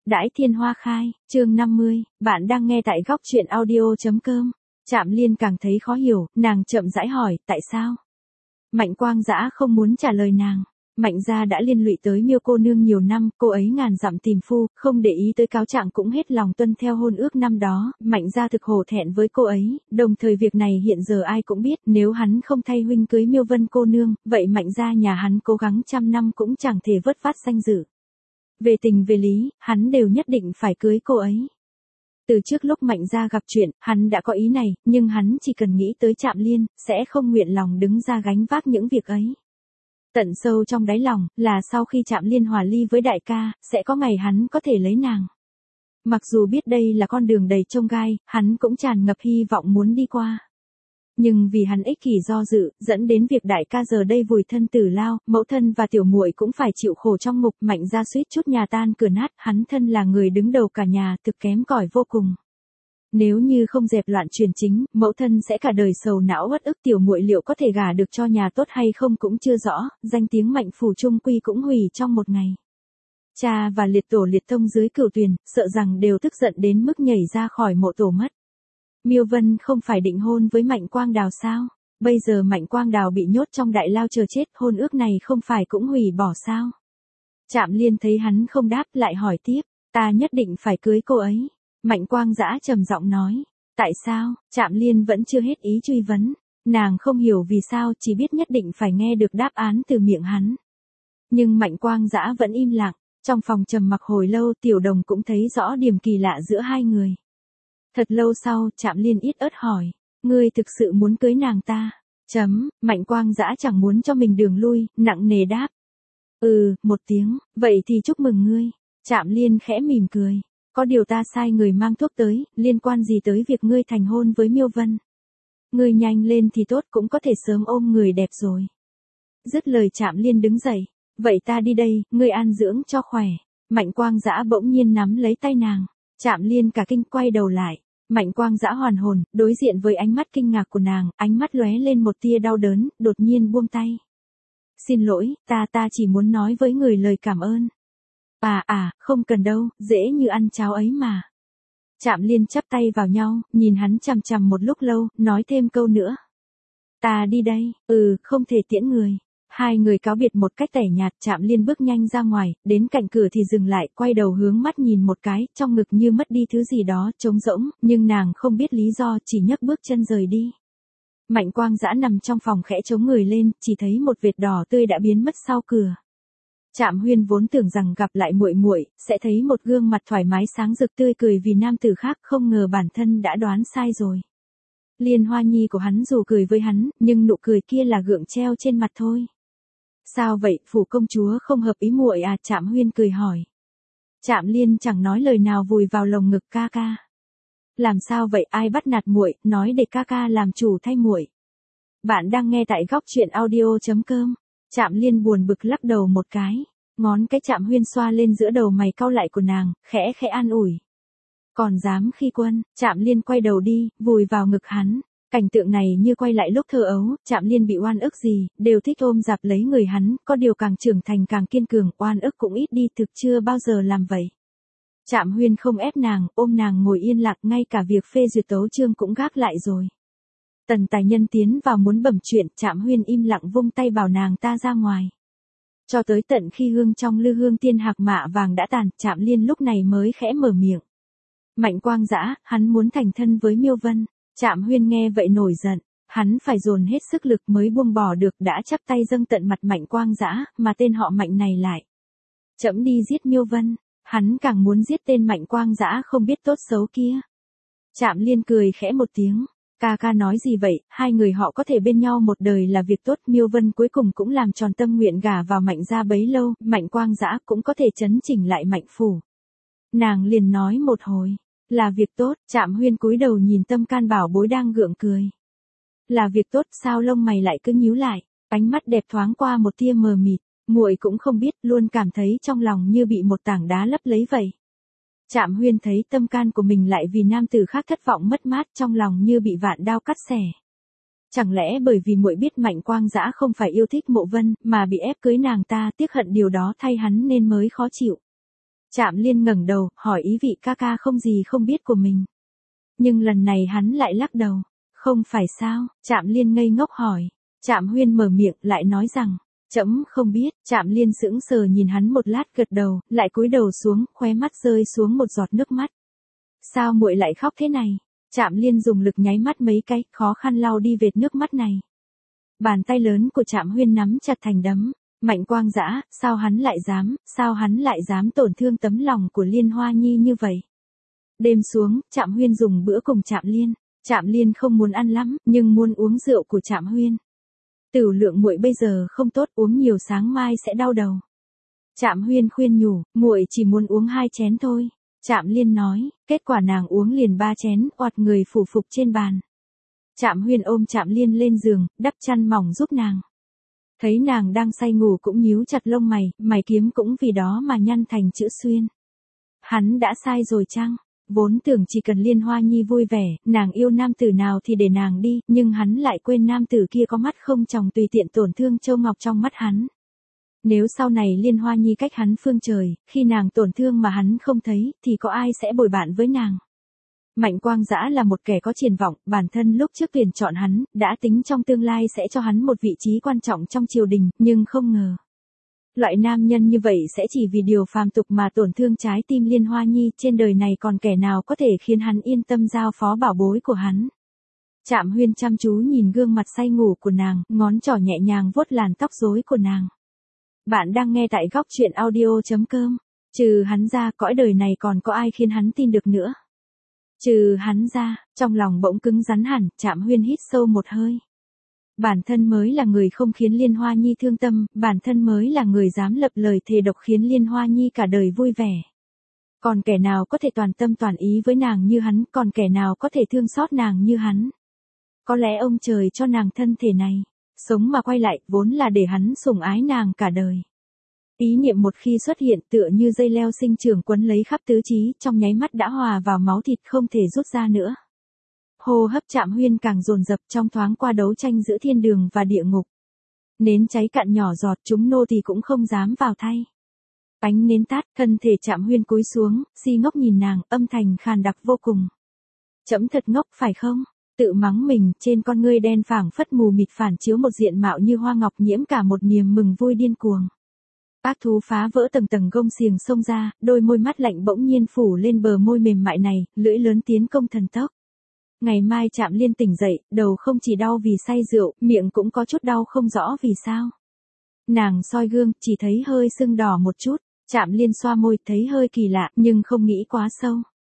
Đãi thiên hoa khai, chương 50, bạn đang nghe tại góc truyện audio.com. Trạm Liên càng thấy khó hiểu, nàng chậm rãi hỏi, tại sao? Mạnh Quang Dã không muốn trả lời nàng. Mạnh gia đã liên lụy tới Miêu cô nương nhiều năm, cô ấy ngàn dặm tìm phu, không để ý tới cáo trạng cũng hết lòng tuân theo hôn ước năm đó, Mạnh gia thực hổ thẹn với cô ấy, đồng thời việc này hiện giờ ai cũng biết, nếu hắn không thay huynh cưới Miêu Vân cô nương, vậy Mạnh gia nhà hắn cố gắng trăm năm cũng chẳng thể vớt vát danh dự. Về tình về lý, hắn đều nhất định phải cưới cô ấy. Từ trước lúc Mạnh gia gặp chuyện, hắn đã có ý này, nhưng hắn chỉ cần nghĩ tới Trạm Liên, sẽ không nguyện lòng đứng ra gánh vác những việc ấy. Tận sâu trong đáy lòng, là sau khi Trạm Liên hòa ly với đại ca, sẽ có ngày hắn có thể lấy nàng. Mặc dù biết đây là con đường đầy chông gai, hắn cũng tràn ngập hy vọng muốn đi qua. Nhưng vì hắn ích kỷ do dự, dẫn đến việc đại ca giờ đây vùi thân tử lao, mẫu thân và tiểu muội cũng phải chịu khổ trong ngục, Mạnh gia suýt chút nhà tan cửa nát, hắn thân là người đứng đầu cả nhà, thực kém cỏi vô cùng. Nếu như không dẹp loạn truyền chính, mẫu thân sẽ cả đời sầu não uất ức, tiểu muội liệu có thể gả được cho nhà tốt hay không cũng chưa rõ, danh tiếng Mạnh phủ trung quy cũng hủy trong một ngày. Cha và liệt tổ liệt tông dưới cửu tuyền, sợ rằng đều tức giận đến mức nhảy ra khỏi mộ tổ mất. Miêu Vân không phải định hôn với Mạnh Quang Đào sao? Bây giờ Mạnh Quang Đào bị nhốt trong đại lao chờ chết, hôn ước này không phải cũng hủy bỏ sao? Trạm Liên thấy hắn không đáp lại hỏi tiếp, ta nhất định phải cưới cô ấy. Mạnh Quang Dã trầm giọng nói, tại sao? Trạm Liên vẫn chưa hết ý truy vấn, nàng không hiểu vì sao, chỉ biết nhất định phải nghe được đáp án từ miệng hắn. Nhưng Mạnh Quang Dã vẫn im lặng, trong phòng trầm mặc hồi lâu, Tiểu Đồng cũng thấy rõ điểm kỳ lạ giữa hai người. Thật lâu sau, Trạm Liên ít ớt hỏi, ngươi thực sự muốn cưới nàng ta? Mạnh Quang Dã chẳng muốn cho mình đường lui, nặng nề đáp. Một tiếng, vậy thì chúc mừng ngươi. Trạm Liên khẽ mỉm cười, có điều ta sai người mang thuốc tới, liên quan gì tới việc ngươi thành hôn với Miêu Vân? Ngươi nhanh lên thì tốt, cũng có thể sớm ôm người đẹp rồi. Dứt lời Trạm Liên đứng dậy, vậy ta đi đây, ngươi an dưỡng cho khỏe. Mạnh Quang Dã bỗng nhiên nắm lấy tay nàng, Trạm Liên cả kinh quay đầu lại. Mạnh Quang Dã hoàn hồn, đối diện với ánh mắt kinh ngạc của nàng, ánh mắt lóe lên một tia đau đớn, đột nhiên buông tay. Xin lỗi, ta chỉ muốn nói với người lời cảm ơn. Không cần đâu, dễ như ăn cháo ấy mà. Trạm Liên chắp tay vào nhau, nhìn hắn chằm chằm một lúc lâu, nói thêm câu nữa. Ta đi đây, không thể tiễn người. Hai người cáo biệt một cách tẻ nhạt, Trạm Liên bước nhanh ra ngoài, đến cạnh cửa thì dừng lại, quay đầu hướng mắt nhìn một cái, trong ngực như mất đi thứ gì đó, trống rỗng, nhưng nàng không biết lý do, chỉ nhấc bước chân rời đi. Mạnh Quang Dã nằm trong phòng khẽ chống người lên, chỉ thấy một vệt đỏ tươi đã biến mất sau cửa. Trạm Huyên vốn tưởng rằng gặp lại muội muội sẽ thấy một gương mặt thoải mái sáng rực tươi cười vì nam tử khác, không ngờ bản thân đã đoán sai rồi. Liên Hoa Nhi của hắn dù cười với hắn, nhưng nụ cười kia là gượng treo trên mặt thôi. Sao vậy, phủ công chúa không hợp ý muội à? Trạm Huyên cười hỏi. Trạm Liên chẳng nói lời nào vùi vào lồng ngực ca ca. Làm sao vậy, ai bắt nạt muội, nói để ca ca làm chủ thay muội. Bạn đang nghe tại góc truyện audio.com. Trạm Liên buồn bực lắc đầu một cái, ngón cái Trạm Huyên xoa lên giữa đầu mày cau lại của nàng, khẽ khẽ an ủi. Còn dám khi quân? Trạm Liên quay đầu đi, vùi vào ngực hắn. Cảnh tượng này như quay lại lúc thơ ấu, Trạm Liên bị oan ức gì, đều thích ôm dạp lấy người hắn, có điều càng trưởng thành càng kiên cường, oan ức cũng ít đi, thực chưa bao giờ làm vậy. Trạm Huyên không ép nàng, ôm nàng ngồi yên lặng, ngay cả việc phê duyệt tấu chương cũng gác lại rồi. Tần Tài Nhân tiến vào muốn bẩm chuyện, Trạm Huyên im lặng vung tay bảo nàng ta ra ngoài. Cho tới tận khi hương trong lư hương tiên hạc mạ vàng đã tàn, Trạm Liên lúc này mới khẽ mở miệng. Mạnh Quang Dã, hắn muốn thành thân với Miêu Vân. Trạm Huyên nghe vậy nổi giận, hắn phải dồn hết sức lực mới buông bỏ được, đã chắp tay dâng tận mặt Mạnh Quang Dã, mà tên họ Mạnh này lại. Trẫm đi giết Miêu Vân, hắn càng muốn giết tên Mạnh Quang Dã không biết tốt xấu kia. Trạm Liên cười khẽ một tiếng, ca nói gì vậy, hai người họ có thể bên nhau một đời là việc tốt, Miêu Vân cuối cùng cũng làm tròn tâm nguyện gả vào Mạnh gia bấy lâu, Mạnh Quang Dã cũng có thể chấn chỉnh lại Mạnh phủ. Nàng liền nói một hồi. Là việc tốt, Trạm Huyên cúi đầu nhìn Tâm Can bảo bối đang gượng cười. Là việc tốt, sao lông mày lại cứ nhíu lại, ánh mắt đẹp thoáng qua một tia mờ mịt, muội cũng không biết, luôn cảm thấy trong lòng như bị một tảng đá lấp lấy vậy. Trạm Huyên thấy tâm can của mình lại vì nam tử khác thất vọng mất mát, trong lòng như bị vạn đao cắt xẻ. Chẳng lẽ bởi vì muội biết Mạnh Quang Dã không phải yêu thích Mộ Vân, mà bị ép cưới nàng ta, tiếc hận điều đó thay hắn nên mới khó chịu. Trạm Liên ngẩng đầu, hỏi ý vị ca ca không gì không biết của mình. Nhưng lần này hắn lại lắc đầu. Không phải sao? Trạm Liên ngây ngốc hỏi. Trạm Huyên mở miệng lại nói rằng, trẫm không biết. Trạm Liên sững sờ nhìn hắn một lát gật đầu, lại cúi đầu xuống, khóe mắt rơi xuống một giọt nước mắt. Sao muội lại khóc thế này? Trạm Liên dùng lực nháy mắt mấy cái, khó khăn lau đi vệt nước mắt này. Bàn tay lớn của Trạm Huyên nắm chặt thành đấm. Mạnh Quang Dã, sao hắn lại dám tổn thương tấm lòng của Liên Hoa Nhi như vậy? Đêm xuống, Trạm Huyên dùng bữa cùng Trạm Liên. Trạm Liên không muốn ăn lắm, nhưng muốn uống rượu của Trạm Huyên. Tửu lượng muội bây giờ không tốt, uống nhiều sáng mai sẽ đau đầu. Trạm Huyên khuyên nhủ, muội chỉ muốn uống 2 chén thôi. Trạm Liên nói, kết quả nàng uống liền 3 chén, oạt người phủ phục trên bàn. Trạm Huyên ôm Trạm Liên lên giường, đắp chăn mỏng giúp nàng. Thấy nàng đang say ngủ cũng nhíu chặt lông mày, mày kiếm cũng vì đó mà nhăn thành chữ xuyên. Hắn đã sai rồi chăng? Vốn tưởng chỉ cần Liên Hoa Nhi vui vẻ, nàng yêu nam tử nào thì để nàng đi, nhưng hắn lại quên nam tử kia có mắt không tròng tùy tiện tổn thương Châu Ngọc trong mắt hắn. Nếu sau này Liên Hoa Nhi cách hắn phương trời, khi nàng tổn thương mà hắn không thấy, thì có ai sẽ bồi bạn với nàng? Mạnh Quang Dã là một kẻ có triển vọng, bản thân lúc trước tuyển chọn hắn, đã tính trong tương lai sẽ cho hắn một vị trí quan trọng trong triều đình, nhưng không ngờ. Loại nam nhân như vậy sẽ chỉ vì điều phàm tục mà tổn thương trái tim Liên Hoa Nhi, trên đời này còn kẻ nào có thể khiến hắn yên tâm giao phó bảo bối của hắn. Trạm Huyên chăm chú nhìn gương mặt say ngủ của nàng, ngón trỏ nhẹ nhàng vuốt làn tóc rối của nàng. Bạn đang nghe tại góc truyện audio.com. Trừ hắn ra, cõi đời này còn có ai khiến hắn tin được nữa. Trừ hắn ra, trong lòng bỗng cứng rắn hẳn, Trạm Huyên hít sâu một hơi. Bản thân mới là người không khiến Liên Hoa Nhi thương tâm, bản thân mới là người dám lập lời thề độc khiến Liên Hoa Nhi cả đời vui vẻ. Còn kẻ nào có thể toàn tâm toàn ý với nàng như hắn, còn kẻ nào có thể thương xót nàng như hắn. Có lẽ ông trời cho nàng thân thể này, sống mà quay lại, vốn là để hắn sủng ái nàng cả đời. Ý niệm một khi xuất hiện tựa như dây leo sinh trưởng quấn lấy khắp tứ trí, trong nháy mắt đã hòa vào máu thịt không thể rút ra nữa. Hô hấp Trạm Huyên càng dồn dập trong thoáng qua đấu tranh giữa thiên đường và địa ngục. Nến cháy cạn nhỏ giọt, chúng nô thì cũng không dám vào thay. Ánh nến tắt, thân thể Trạm Huyên cúi xuống, si ngốc nhìn nàng, âm thanh khàn đặc vô cùng. Trẫm thật ngốc phải không? Tự mắng mình, trên con ngươi đen phảng phất mù mịt phản chiếu một diện mạo như hoa ngọc nhiễm cả một niềm mừng vui điên cuồng. Ác thú phá vỡ tầng tầng gông xiềng xông ra, đôi môi mắt lạnh bỗng nhiên phủ lên bờ môi mềm mại này, lưỡi lớn tiến công thần tốc. Ngày mai Trạm Liên tỉnh dậy, đầu không chỉ đau vì say rượu, miệng cũng có chút đau không rõ vì sao. Nàng soi gương, chỉ thấy hơi sưng đỏ một chút, Trạm Liên xoa môi, thấy hơi kỳ lạ, nhưng không nghĩ quá sâu.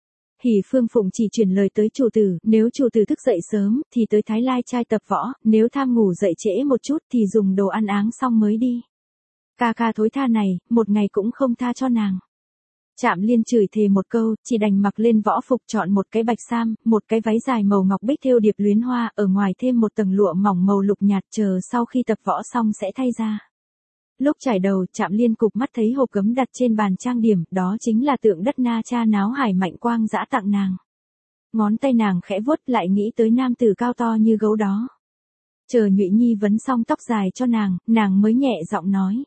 Hỉ Phương Phụng chỉ truyền lời tới chủ tử, nếu chủ tử thức dậy sớm, thì tới Thái Lai trai tập võ, nếu tham ngủ dậy trễ một chút thì dùng đồ ăn áng xong mới đi. Ca ca thối tha này, một ngày cũng không tha cho nàng. Trạm Liên chửi thề một câu, chỉ đành mặc lên võ phục chọn một cái bạch sam, một cái váy dài màu ngọc bích thêu điệp luyến hoa, ở ngoài thêm một tầng lụa mỏng màu lục nhạt, chờ sau khi tập võ xong sẽ thay ra. Lúc trải đầu, Trạm Liên cụp mắt thấy hộp gấm đặt trên bàn trang điểm, đó chính là tượng đất Na Cha Náo Hải Mạnh Quang Dã tặng nàng. Ngón tay nàng khẽ vuốt lại nghĩ tới nam tử cao to như gấu đó. Chờ Nhụy Nhi vấn xong tóc dài cho nàng mới nhẹ giọng nói.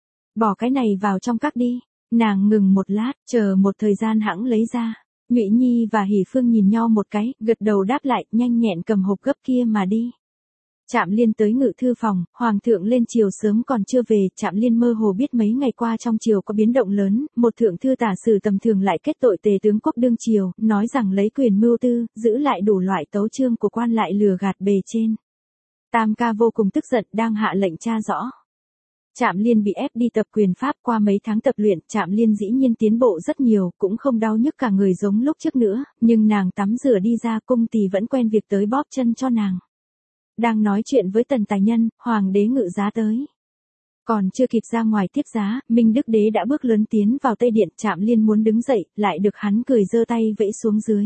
Bỏ cái này vào trong các đi. Nàng ngừng một lát, chờ một thời gian hẵng lấy ra. Nhụy Nhi và Hỉ Phương nhìn nhau một cái, gật đầu đáp lại, nhanh nhẹn cầm hộp gấp kia mà đi. Trạm Liên tới ngự thư phòng, hoàng thượng lên triều sớm còn chưa về, Trạm Liên mơ hồ biết mấy ngày qua trong triều có biến động lớn, một thượng thư tả sử tầm thường lại kết tội tề tướng quốc đương triều, nói rằng lấy quyền mưu tư, giữ lại đủ loại tấu chương của quan lại lừa gạt bề trên. Tam ca vô cùng tức giận, đang hạ lệnh tra rõ. Trạm Liên bị ép đi tập quyền pháp, qua mấy tháng tập luyện, Trạm Liên dĩ nhiên tiến bộ rất nhiều, cũng không đau nhức cả người giống lúc trước nữa, nhưng nàng tắm rửa đi ra cung tỳ vẫn quen việc tới bóp chân cho nàng. Đang nói chuyện với Tần Tài Nhân, hoàng đế ngự giá tới. Còn chưa kịp ra ngoài tiếp giá, Minh Đức Đế đã bước lớn tiến vào Tây Điện, Trạm Liên muốn đứng dậy, lại được hắn cười giơ tay vẫy xuống dưới.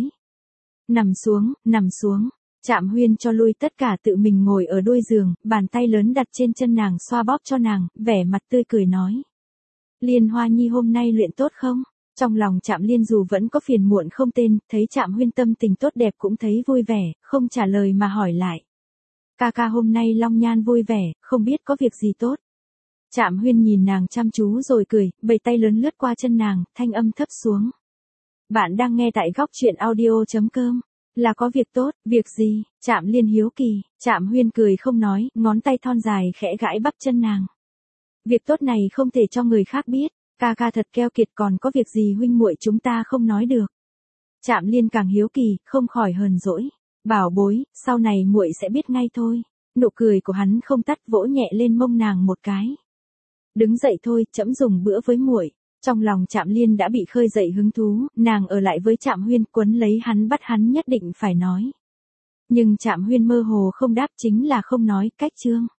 Nằm xuống. Trạm Huyên cho lui tất cả tự mình ngồi ở đuôi giường, bàn tay lớn đặt trên chân nàng xoa bóp cho nàng, vẻ mặt tươi cười nói. Liên Hoa Nhi hôm nay luyện tốt không? Trong lòng Trạm Liên dù vẫn có phiền muộn không tên, thấy Trạm Huyên tâm tình tốt đẹp cũng thấy vui vẻ, không trả lời mà hỏi lại. Ca ca hôm nay long nhan vui vẻ, không biết có việc gì tốt. Trạm Huyên nhìn nàng chăm chú rồi cười, bầy tay lớn lướt qua chân nàng, thanh âm thấp xuống. Bạn đang nghe tại góc chuyện audio.com. Là có việc tốt, việc gì? Trạm Liên hiếu kỳ, Trạm Huyên cười không nói, ngón tay thon dài khẽ gãi bắp chân nàng. Việc tốt này không thể cho người khác biết, ca ca thật keo kiệt, còn có việc gì huynh muội chúng ta không nói được. Trạm Liên càng hiếu kỳ, không khỏi hờn dỗi. Bảo bối, sau này muội sẽ biết ngay thôi. Nụ cười của hắn không tắt, vỗ nhẹ lên mông nàng một cái. Đứng dậy thôi, trẫm dùng bữa với muội. Trong lòng Trạm Liên đã bị khơi dậy hứng thú, nàng ở lại với Trạm Huyên, quấn lấy hắn bắt hắn nhất định phải nói. Nhưng Trạm Huyên mơ hồ không đáp, chính là không nói, cách chương.